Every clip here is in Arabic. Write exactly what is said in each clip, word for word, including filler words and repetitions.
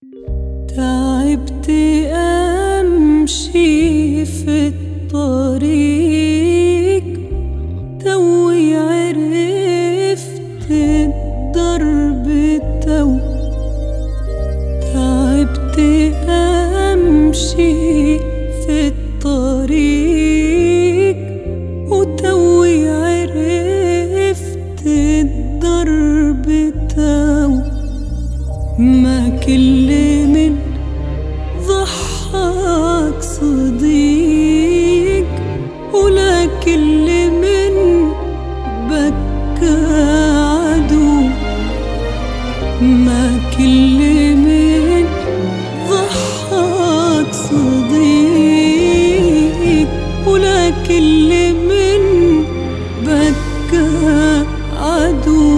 تعبت أمشي في الطريق، توي عرفت الدرب تو. تعبت أمشي في الطريق، وتوي عرفت الدرب تو. ما كل من ضحك صديق، ولا كل من بكى عدو. ما كل من ضحك صديق، ولا كل من بكى عدو.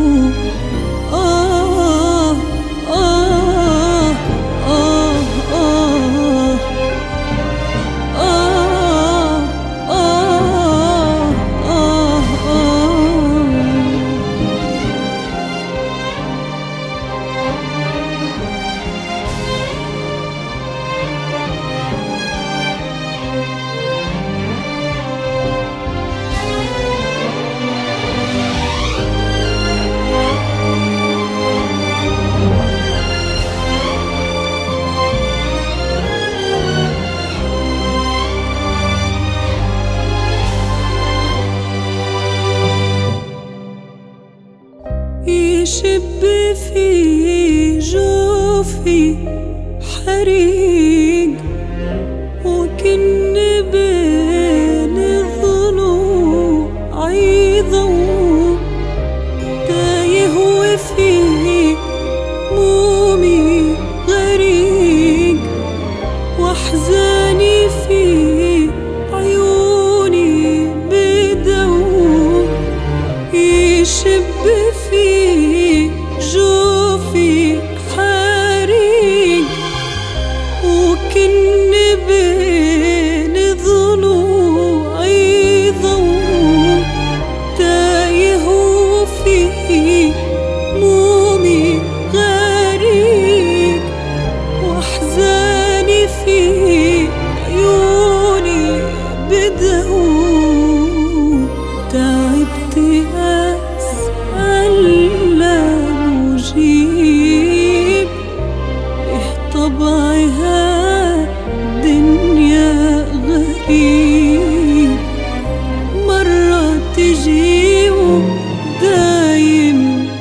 يشب في جوفي حريق، وكن بين الضلوع يضوء. تايه وفي مومي غريق، واحزاني في عيوني بدو. يشب في جوفي حريق، وكن بين ضلوع يضوء. تايه وفي مومي غريق، واحزاني في عيوني بدو. تعبت أسأل لا مجيب، إيه طبعها الدنيا غريب. مرة تجي ودايم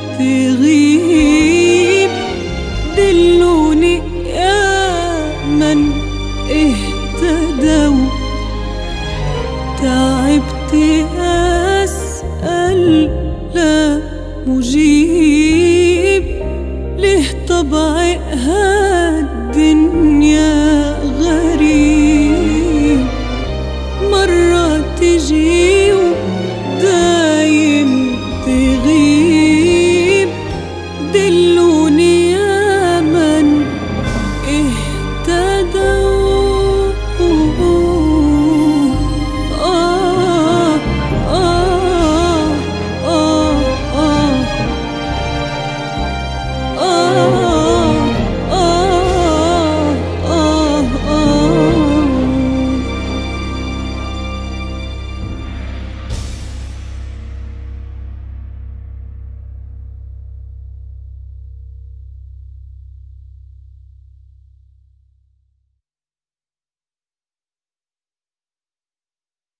تغيب، دلوني يا من اهتدوا. تعبت أسأل لا مجيب، له طبعها الدنيا غريب. مرة تجي